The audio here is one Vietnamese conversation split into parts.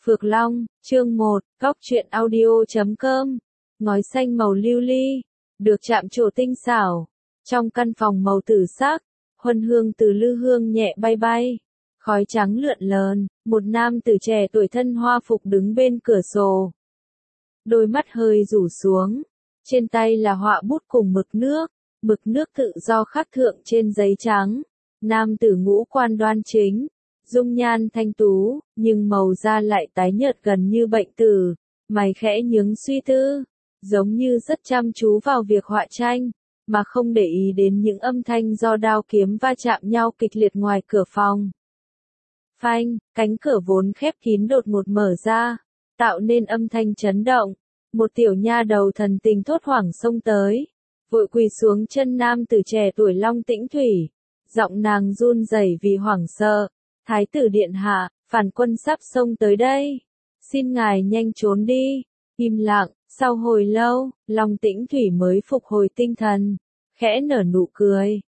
Phược Long, chương 1, Góc truyện audio.com. Ngói xanh màu lưu ly, được chạm trổ tinh xảo. Trong căn phòng màu tử sắc, huân hương từ lư hương nhẹ bay bay. Khói trắng lượn lờn, một nam tử trẻ tuổi thân hoa phục đứng bên cửa sổ. Đôi mắt hơi rủ xuống, trên tay là họa bút cùng mực nước tự do khắc thượng trên giấy trắng. Nam tử ngũ quan đoan chính, dung nhan thanh tú, nhưng màu da lại tái nhợt gần như bệnh tử, mày khẽ nhướng suy tư, giống như rất chăm chú vào việc họa tranh, mà không để ý đến những âm thanh do đao kiếm va chạm nhau kịch liệt ngoài cửa phòng. Phanh, cánh cửa vốn khép kín đột ngột mở ra, tạo nên âm thanh chấn động. Một tiểu nha đầu thần tình thốt hoảng xông tới, vội quỳ xuống chân nam tử trẻ tuổi Long Tĩnh Thủy, giọng nàng run rẩy vì hoảng sợ. Thái tử điện hạ, phản quân sắp xông tới đây. Xin ngài nhanh trốn đi. Im lặng, sau hồi lâu, Long Tĩnh Thủy mới phục hồi tinh thần. Khẽ nở nụ cười,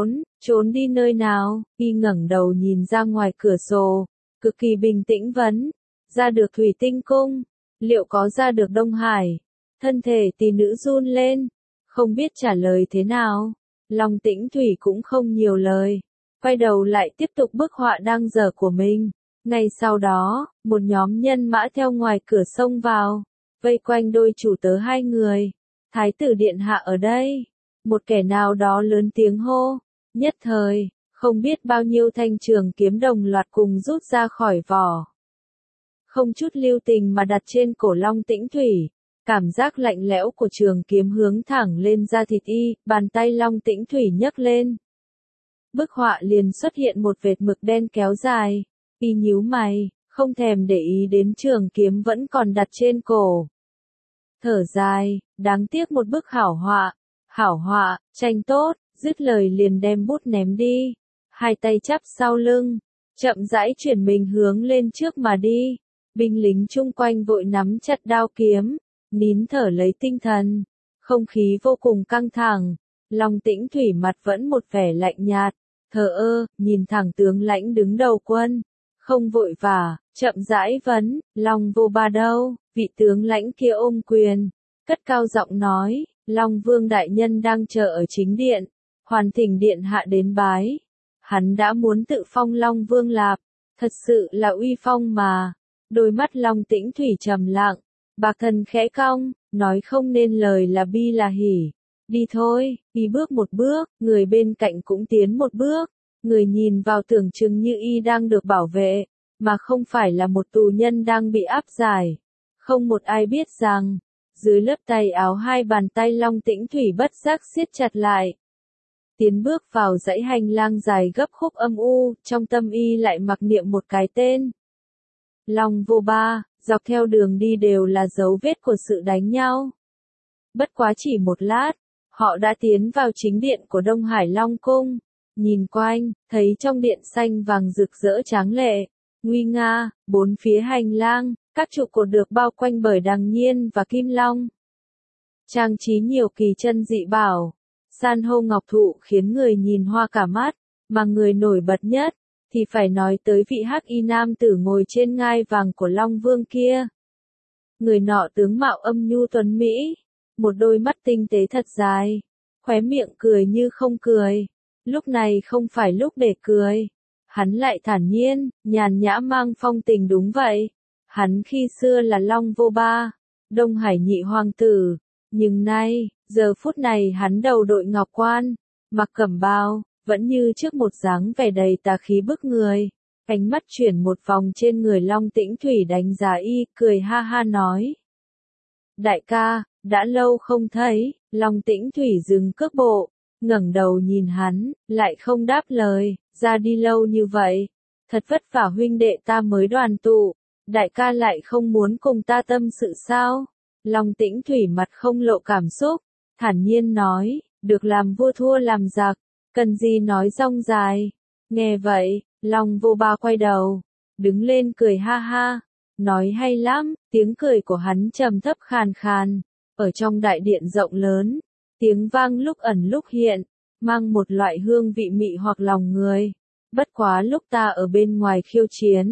trốn đi nơi nào? Y ngẩng đầu nhìn ra ngoài cửa sổ, cực kỳ bình tĩnh vấn. Ra được Thủy Tinh Cung, liệu có ra được Đông Hải? Thân thể tỷ nữ run lên, không biết trả lời thế nào. Long Tĩnh Thủy cũng không nhiều lời, quay đầu lại tiếp tục bức họa đang dở của mình. Ngay sau đó, một nhóm nhân mã theo ngoài cửa xông vào, vây quanh đôi chủ tớ hai người. Thái tử điện hạ ở đây. Một kẻ nào đó lớn tiếng hô. Nhất thời, không biết bao nhiêu thanh trường kiếm đồng loạt cùng rút ra khỏi vỏ. Không chút lưu tình mà đặt trên cổ Long Tĩnh Thủy. Cảm giác lạnh lẽo của trường kiếm hướng thẳng lên da thịt y, bàn tay Long Tĩnh Thủy nhấc lên. Bức họa liền xuất hiện một vệt mực đen kéo dài. Y nhíu mày, không thèm để ý đến trường kiếm vẫn còn đặt trên cổ. Thở dài, đáng tiếc một bức hảo họa, tranh tốt, dứt lời liền đem bút ném đi. Hai tay chắp sau lưng, chậm rãi chuyển mình hướng lên trước mà đi. Binh lính chung quanh vội nắm chặt đao kiếm, nín thở lấy tinh thần. Không khí vô cùng căng thẳng. Long Tĩnh Thủy mặt vẫn một vẻ lạnh nhạt, thờ ơ, nhìn thẳng tướng lãnh đứng đầu quân. Không vội vã, chậm rãi vấn, Long Vô Ba đâu? Vị tướng lãnh kia ôm quyền, cất cao giọng nói, Long Vương đại nhân đang chờ ở chính điện, hoàn thỉnh điện hạ đến bái. Hắn đã muốn tự phong Long Vương lạp, thật sự là uy phong mà. Đôi mắt Long Tĩnh Thủy trầm lặng, bạc thần khẽ cong, nói không nên lời là bi là hỉ. Đi thôi. Y bước một bước, người bên cạnh cũng tiến một bước. Người nhìn vào tưởng chừng như y đang được bảo vệ, mà không phải là một tù nhân đang bị áp giải. Không một ai biết rằng, dưới lớp tay áo hai bàn tay Long Tĩnh Thủy bất giác siết chặt lại. Tiến bước vào dãy hành lang dài gấp khúc âm u, trong tâm y lại mặc niệm một cái tên. Long Vô Ba, dọc theo đường đi đều là dấu vết của sự đánh nhau. Bất quá chỉ một lát, họ đã tiến vào chính điện của Đông Hải Long Cung. Nhìn quanh, thấy trong điện xanh vàng rực rỡ tráng lệ, nguy nga, bốn phía hành lang, các trụ cột được bao quanh bởi đằng nhiên và kim long. Trang trí nhiều kỳ chân dị bảo, san hô ngọc thụ khiến người nhìn hoa cả mắt, mà người nổi bật nhất, thì phải nói tới vị hắc y nam tử ngồi trên ngai vàng của Long Vương kia. Người nọ tướng mạo âm nhu tuấn mỹ, một đôi mắt tinh tế thật dài, khóe miệng cười như không cười. Lúc này không phải lúc để cười. Hắn lại thản nhiên, nhàn nhã mang phong tình đúng vậy. Hắn khi xưa là Long Vô Ba, Đông Hải nhị hoàng tử. Nhưng nay, giờ phút này hắn đầu đội ngọc quan, mặc cẩm bào, vẫn như trước một dáng vẻ đầy tà khí bức người. Ánh mắt chuyển một vòng trên người Long Tĩnh Thủy đánh giá y, cười ha ha nói. Đại ca, đã lâu không thấy. Long Tĩnh Thủy dừng cước bộ, ngẩng đầu nhìn hắn, lại không đáp lời. Ra đi lâu như vậy, thật vất vả huynh đệ ta mới đoàn tụ, đại ca lại không muốn cùng ta tâm sự sao? Long Tĩnh Thủy mặt không lộ cảm xúc, thản nhiên nói, được làm vua thua làm giặc, cần gì nói rong dài. Nghe vậy, Long Vô Ba quay đầu, đứng lên cười ha ha, nói hay lắm. Tiếng cười của hắn trầm thấp khàn khàn, ở trong đại điện rộng lớn, tiếng vang lúc ẩn lúc hiện, mang một loại hương vị mị hoặc lòng người. Bất quá lúc ta ở bên ngoài khiêu chiến,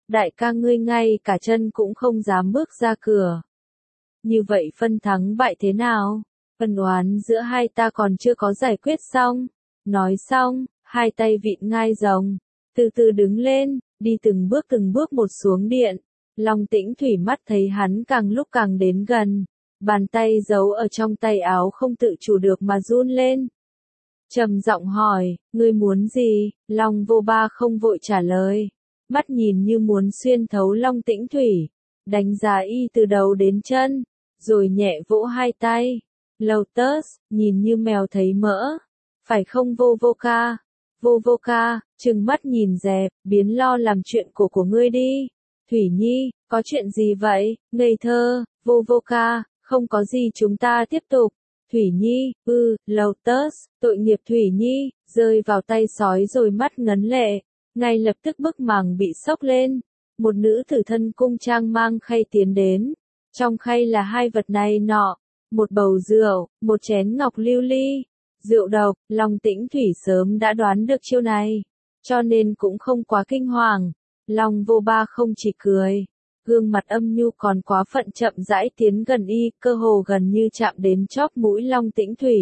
đại ca ngươi ngay cả chân cũng không dám bước ra cửa. Như vậy phân thắng bại thế nào? Ân oán giữa hai ta còn chưa có giải quyết xong. Nói xong, hai tay vịn ngai rồng, từ từ đứng lên, đi từng bước một xuống điện. Long Tĩnh Thủy mắt thấy hắn càng lúc càng đến gần, bàn tay giấu ở trong tay áo không tự chủ được mà run lên. Trầm giọng hỏi, ngươi muốn gì? Long Vô Ba không vội trả lời, mắt nhìn như muốn xuyên thấu Long Tĩnh Thủy, đánh giá y từ đầu đến chân, rồi nhẹ vỗ hai tay. Lotus, nhìn như mèo thấy mỡ, phải không Vô Vô ca? Vô Vô ca, trừng mắt nhìn dẹp, biến lo làm chuyện của ngươi đi. Thủy Nhi, có chuyện gì vậy? Ngây thơ, Vô Vô ca, không có gì chúng ta tiếp tục. Thủy Nhi, Lotus, tội nghiệp Thủy Nhi, rơi vào tay sói rồi mắt ngấn lệ, ngay lập tức bức màng bị sốc lên. Một nữ tử thân cung trang mang khay tiến đến, trong khay là hai vật này nọ, một bầu rượu, một chén ngọc lưu ly. Rượu độc, Long Tĩnh Thủy sớm đã đoán được chiêu này, cho nên cũng không quá kinh hoàng. Long Vô Ba không chỉ cười, gương mặt âm nhu còn quá phận chậm rãi tiến gần y, cơ hồ gần như chạm đến chóp mũi Long Tĩnh Thủy.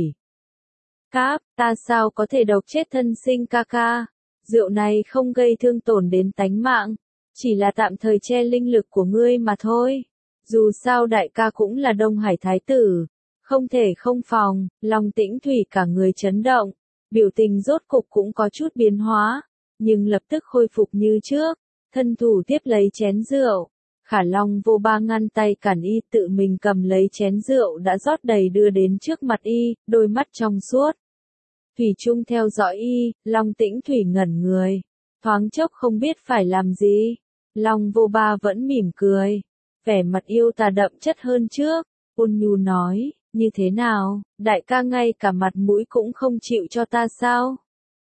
Cáp, ta sao có thể độc chết thân sinh ca ca? Rượu này không gây thương tổn đến tánh mạng, chỉ là tạm thời che linh lực của ngươi mà thôi. Dù sao đại ca cũng là Đông Hải Thái tử, không thể không phòng. Long Tĩnh Thủy cả người chấn động, biểu tình rốt cục cũng có chút biến hóa, nhưng lập tức khôi phục như trước, thân thủ tiếp lấy chén rượu. Khả Long Vô Ba ngăn tay cản y, tự mình cầm lấy chén rượu đã rót đầy đưa đến trước mặt y, đôi mắt trong suốt thủy chung theo dõi y. Long Tĩnh Thủy ngẩn người, thoáng chốc không biết phải làm gì. Long Vô Ba vẫn mỉm cười, vẻ mặt yêu tà đậm chất hơn trước, ôn nhu nói, như thế nào, đại ca ngay cả mặt mũi cũng không chịu cho ta sao?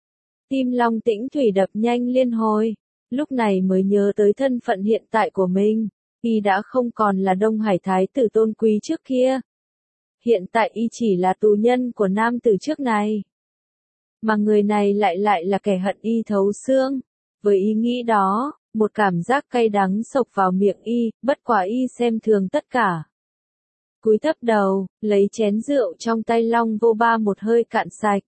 Tim Long Tĩnh Thủy đập nhanh liên hồi, lúc này mới nhớ tới thân phận hiện tại của mình, y đã không còn là Đông Hải Thái tử tôn quý trước kia. Hiện tại y chỉ là tù nhân của nam tử trước này. Mà người này lại là kẻ hận y thấu xương. Với ý nghĩ đó, một cảm giác cay đắng xộc vào miệng y, bất quả y xem thường tất cả. Cúi thấp đầu, lấy chén rượu trong tay Long Vô Ba một hơi cạn sạch.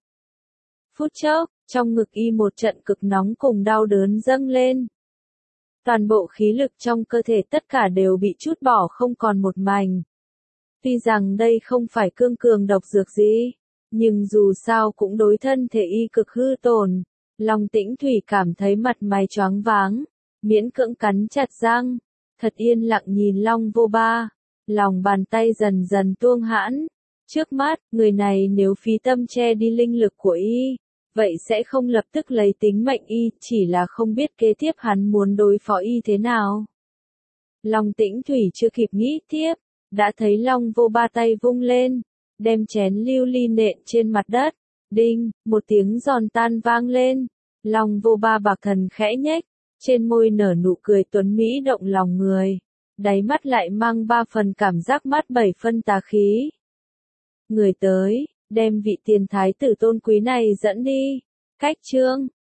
Phút chốc, trong ngực y một trận cực nóng cùng đau đớn dâng lên. Toàn bộ khí lực trong cơ thể tất cả đều bị trút bỏ không còn một mảnh. Tuy rằng đây không phải cương cường độc dược gì, nhưng dù sao cũng đối thân thể y cực hư tổn. Long Tĩnh Thủy cảm thấy mặt mày choáng váng, miễn cưỡng cắn chặt răng, thật yên lặng nhìn Long Vô Ba, lòng bàn tay dần dần tuông hãn. Trước mắt, người này nếu phí tâm che đi linh lực của y, vậy sẽ không lập tức lấy tính mệnh y, chỉ là không biết kế tiếp hắn muốn đối phó y thế nào. Long Tĩnh Thủy chưa kịp nghĩ tiếp, đã thấy Long Vô Ba tay vung lên, đem chén lưu ly nện trên mặt đất. Đinh, một tiếng giòn tan vang lên. Long Vô Ba bạc thần khẽ nhếch, trên môi nở nụ cười tuấn mỹ động lòng người, đáy mắt lại mang ba phần cảm giác mắt bảy phân tà khí. Người tới, đem vị tiền thái tử tôn quý này dẫn đi. Cách chương